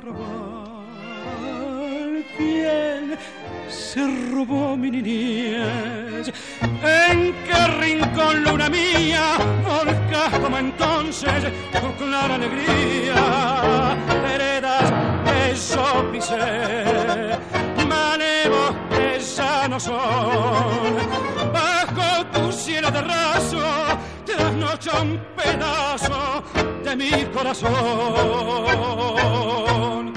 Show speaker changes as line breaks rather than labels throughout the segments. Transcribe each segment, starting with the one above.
robar. ¿Quién se robó mi niñez? ¿En qué rincón, luna mía, volcas como entonces tu clara alegría? Heredas que yo pisé, manejos que ya no son. Bajo tu cielo de raso trasnocha un pedazo de mi corazón.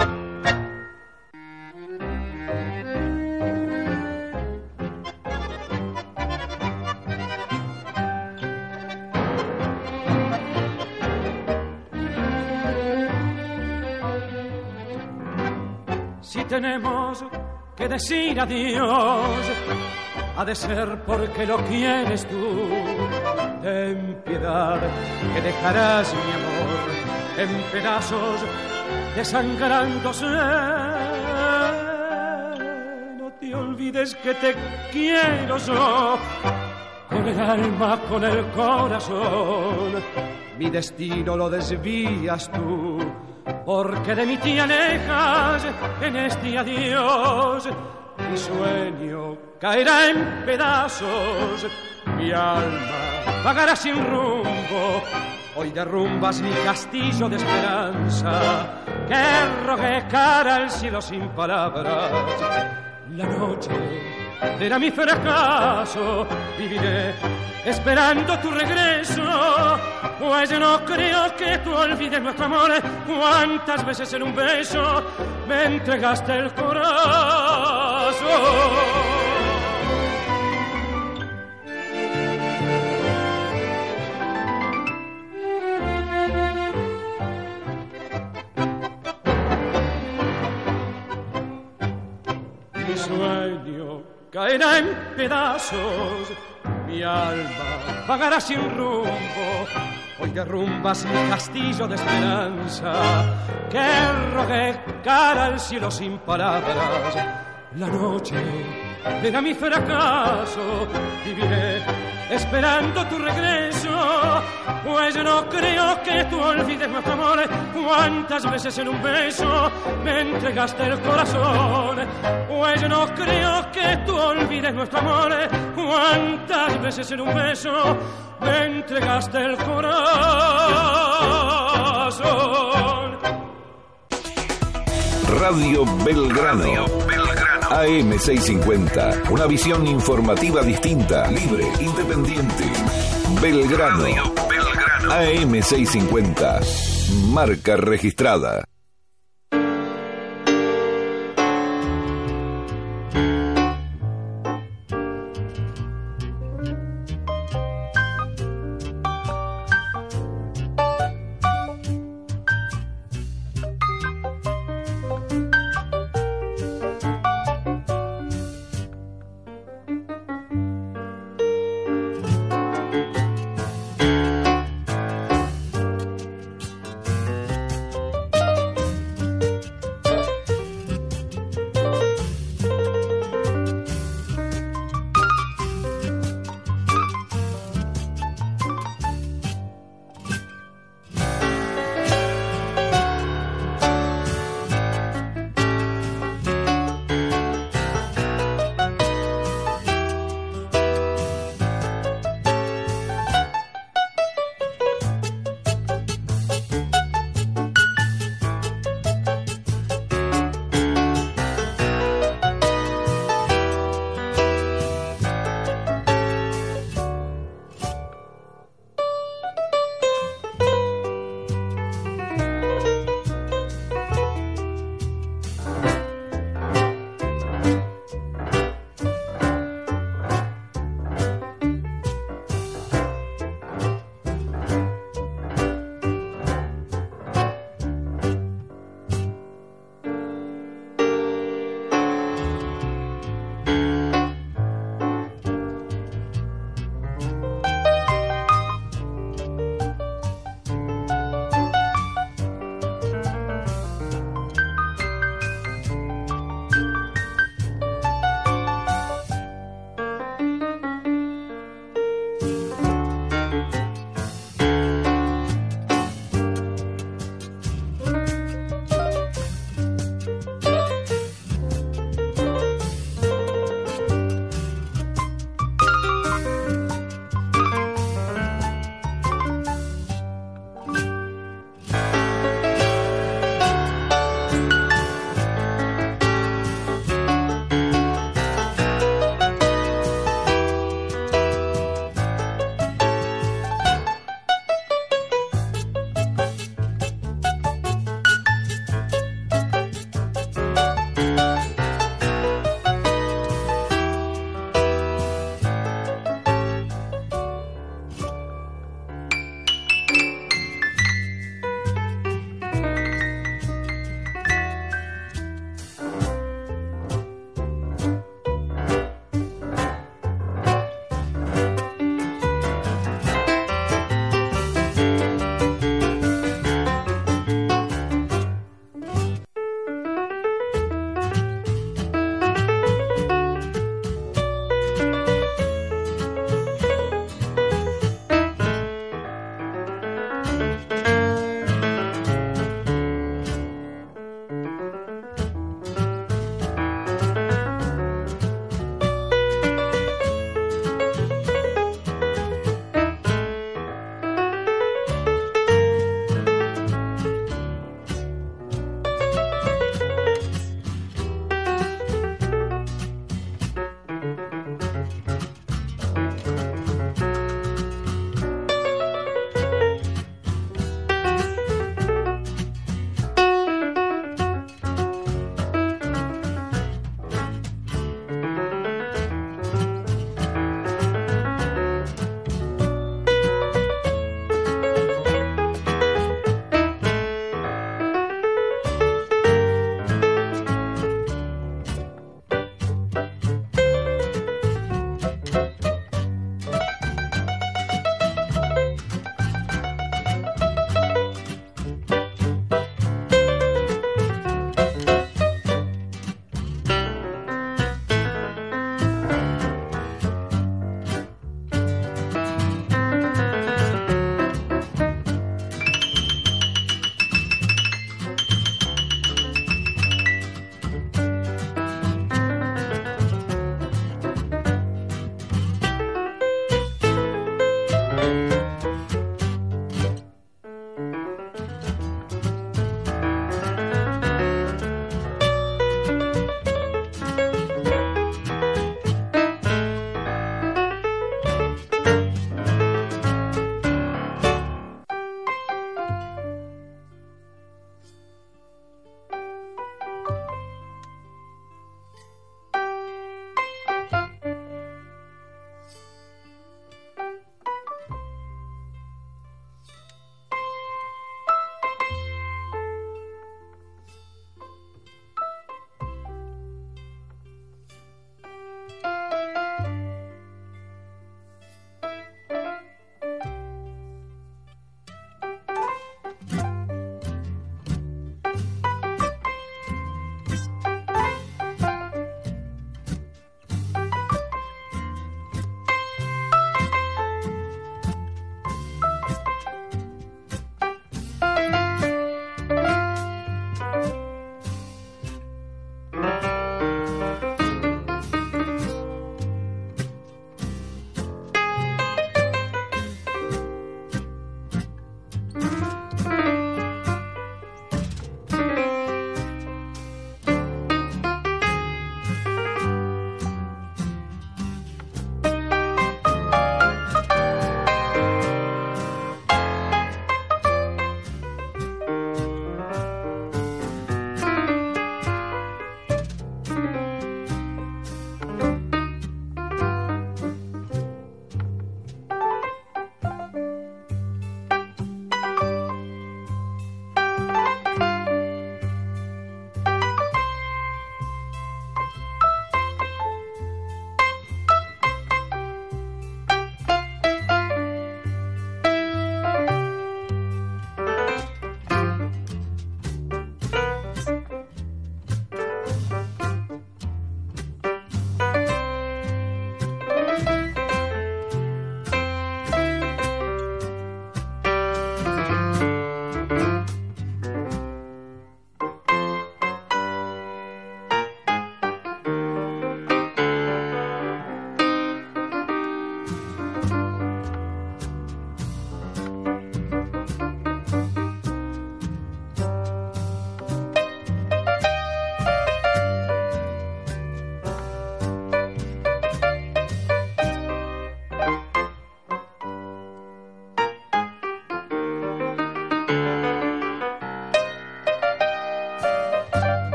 Si tenemos que decir adiós, ha de ser porque lo quieres tú. Ten piedad que dejarás mi amor en pedazos desangrándose. No te olvides que te quiero yo, con el alma, con el corazón. Mi destino lo desvías tú, porque de mí te alejas en este adiós. Mi sueño caerá en pedazos, mi alma vagará sin rumbo. Hoy derrumbas mi castillo de esperanza, que rogué cara al cielo sin palabras. La noche será mi fracaso, viviré esperando tu regreso, pues no creo que tú olvides nuestro amor. Cuántas veces en un beso me entregaste el corazón. Mi sueño caerá en pedazos, mi alma vagará sin rumbo. Hoy derrumbas mi castillo de esperanza, que rogué cara al cielo sin palabras. La noche será mi fracaso, viviré esperando tu regreso, pues no creo que tú olvides nuestro amor. Cuántas veces en un beso me entregaste el corazón, pues no creo que tú olvides nuestro amor. Cuántas veces en un beso me entregaste el corazón.
Radio Belgrano. AM650, una visión informativa distinta, libre, independiente. Belgrano. AM650, marca registrada.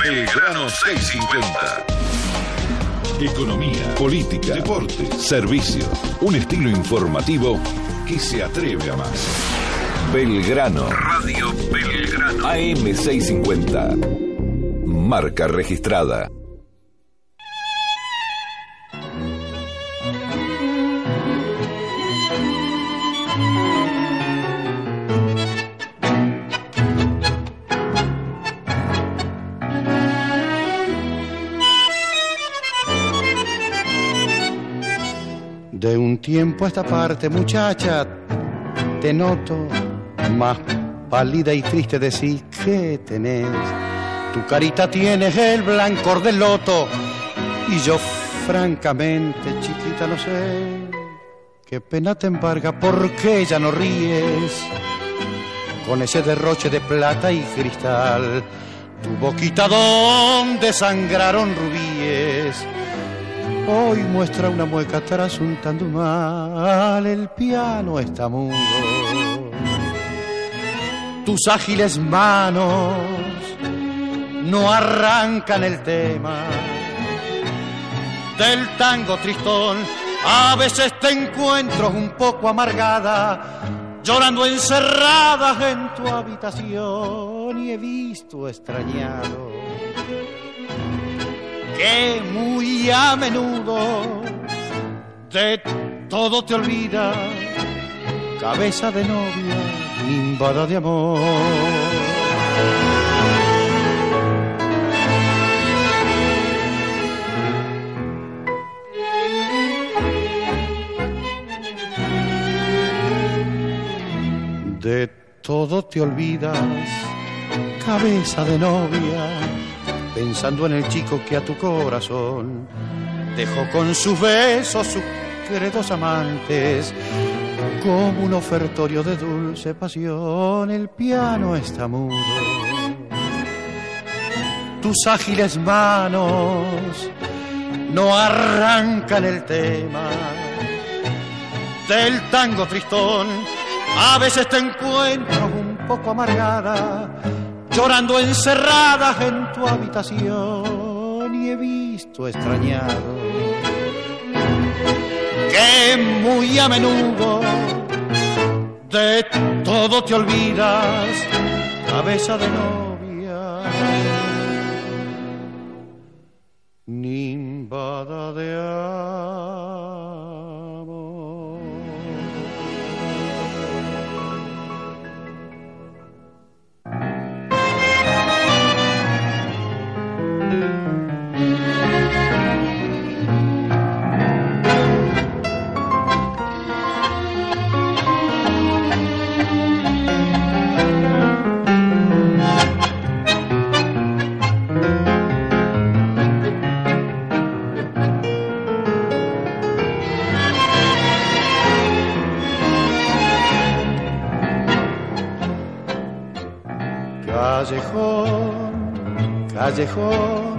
Belgrano 650. Economía, política, deporte, servicios. Un estilo informativo que se atreve a más. Belgrano. Radio Belgrano. AM 650. Marca registrada.
De un tiempo a esta parte, muchacha, te noto más pálida y triste. Decís que tenés, tu carita tiene el blancor del loto, y yo francamente, chiquita, no sé qué pena te embarga, por qué ya no ríes con ese derroche de plata y cristal, tu boquita donde sangraron rubíes. Hoy muestra una mueca trasuntando mal, el piano está mudo. Tus ágiles manos no arrancan el tema del tango tristón. A veces te encuentro un poco amargada, llorando encerrada en tu habitación, y he visto extrañado que muy a menudo de todo te olvidas, cabeza de novia, nimbada de amor. De todo te olvidas, cabeza de novia, pensando en el chico que a tu corazón dejó con sus besos sus queridos amantes, como un ofertorio de dulce pasión. El piano está mudo, tus ágiles manos no arrancan el tema del tango tristón. A veces te encuentro un poco amargada, llorando encerrada en tu habitación, y he visto extrañado que muy a menudo de todo te olvidas, cabeza de novia, nimbada de amor. Callejón, callejón,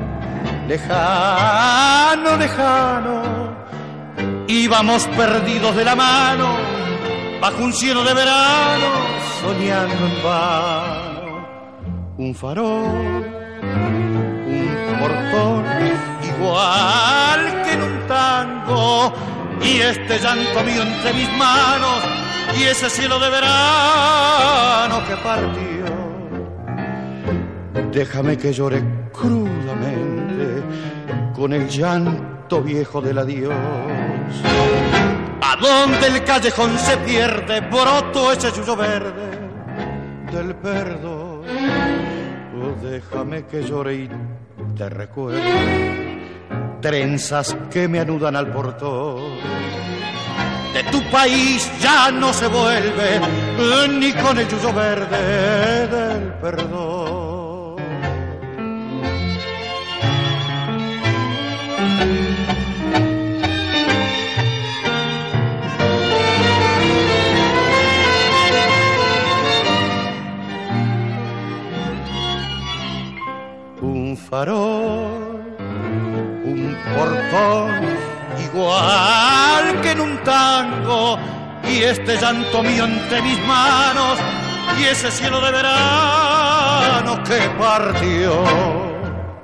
lejano, lejano, íbamos perdidos de la mano, bajo un cielo de verano, soñando en vano. Un farol, un portón, igual que en un tango, y este llanto mío entre mis manos, y ese cielo de verano que partió. Déjame que llore crudamente con el llanto viejo del adiós. A donde el callejón se pierde, broto ese yuyo verde del perdón. Oh, déjame que llore y te recuerde trenzas que me anudan al portón. De tu país ya no se vuelve ni con el yuyo verde del perdón. Un farol, un portón, igual que en un tango, y este llanto mío entre mis manos, y ese cielo de verano que partió.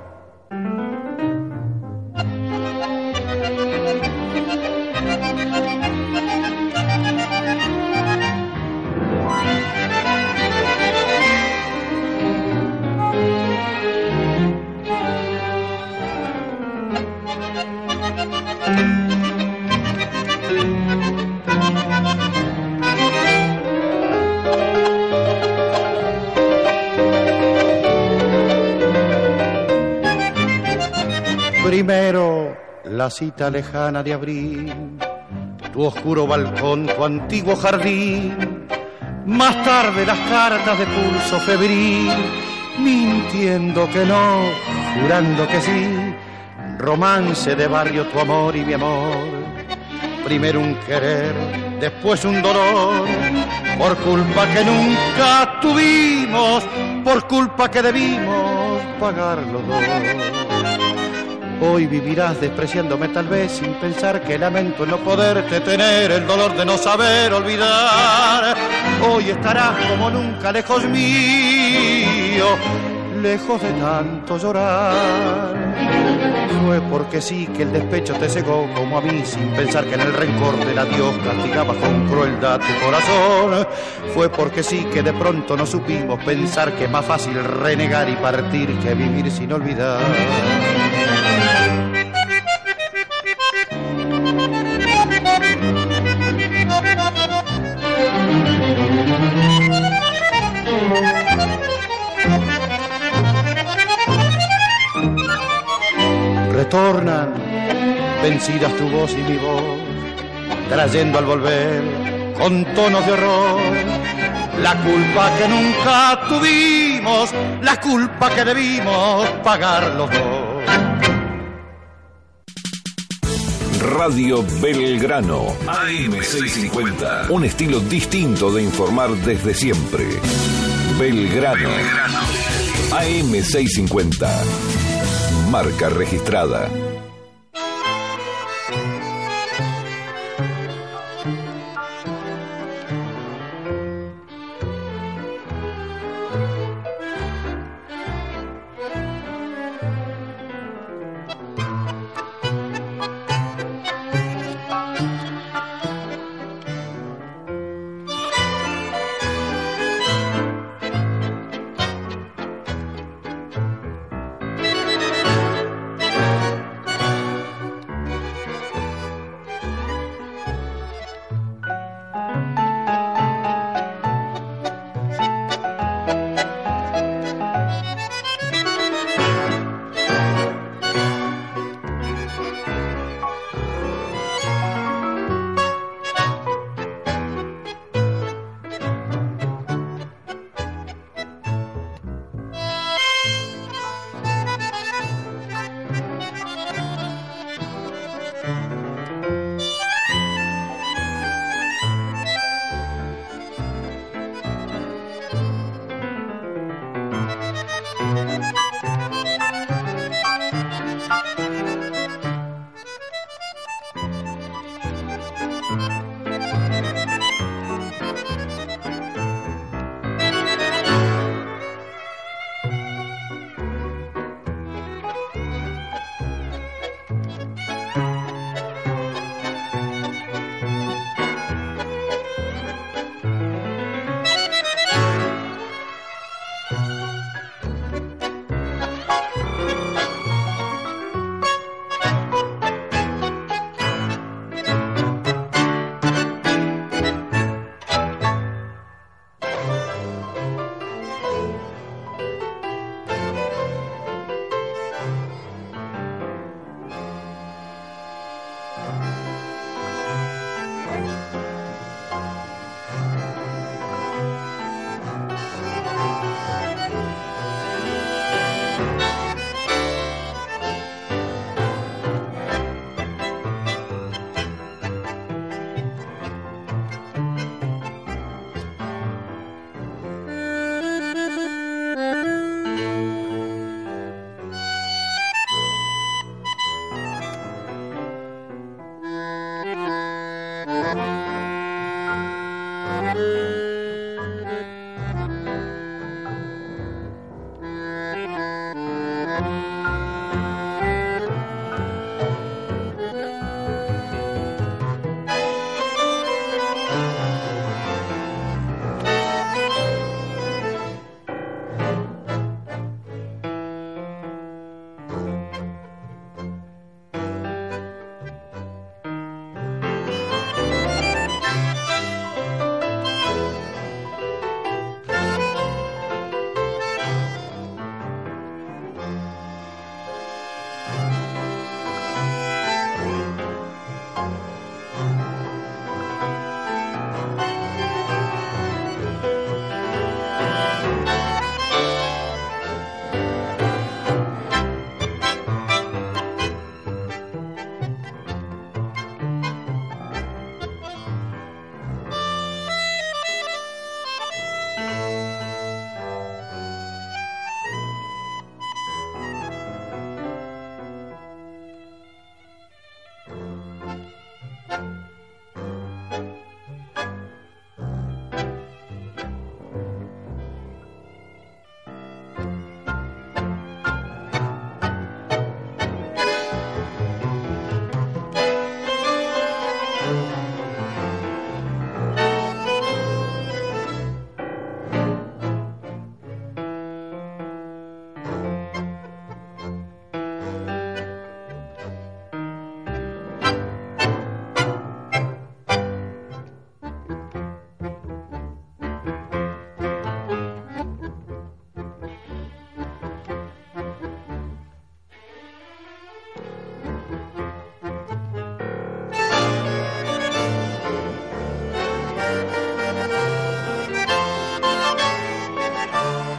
Primero la cita lejana de abril, tu oscuro balcón, tu antiguo jardín. Más tarde las cartas de pulso febril, mintiendo que no, jurando que sí. Romance de barrio, tu amor y mi amor. Primero un querer, después un dolor. Por culpa que nunca tuvimos, por culpa que debimos pagar los dos. Hoy vivirás despreciándome tal vez, sin pensar que lamento el no poderte tener, el dolor de no saber olvidar. Hoy estarás como nunca lejos mío, lejos de tanto llorar. Fue porque sí que el despecho te cegó como a mí, sin pensar que en el rencor del adiós castigabas con crueldad tu corazón. Fue porque sí que de pronto no supimos pensar que es más fácil renegar y partir que vivir sin olvidar. Retornan vencidas tu voz y mi voz, trayendo al volver con tonos de horror la culpa que nunca tuvimos, la culpa que debimos pagar los dos.
Radio Belgrano, AM650. Un estilo distinto de informar desde siempre. Belgrano. AM650. Marca registrada.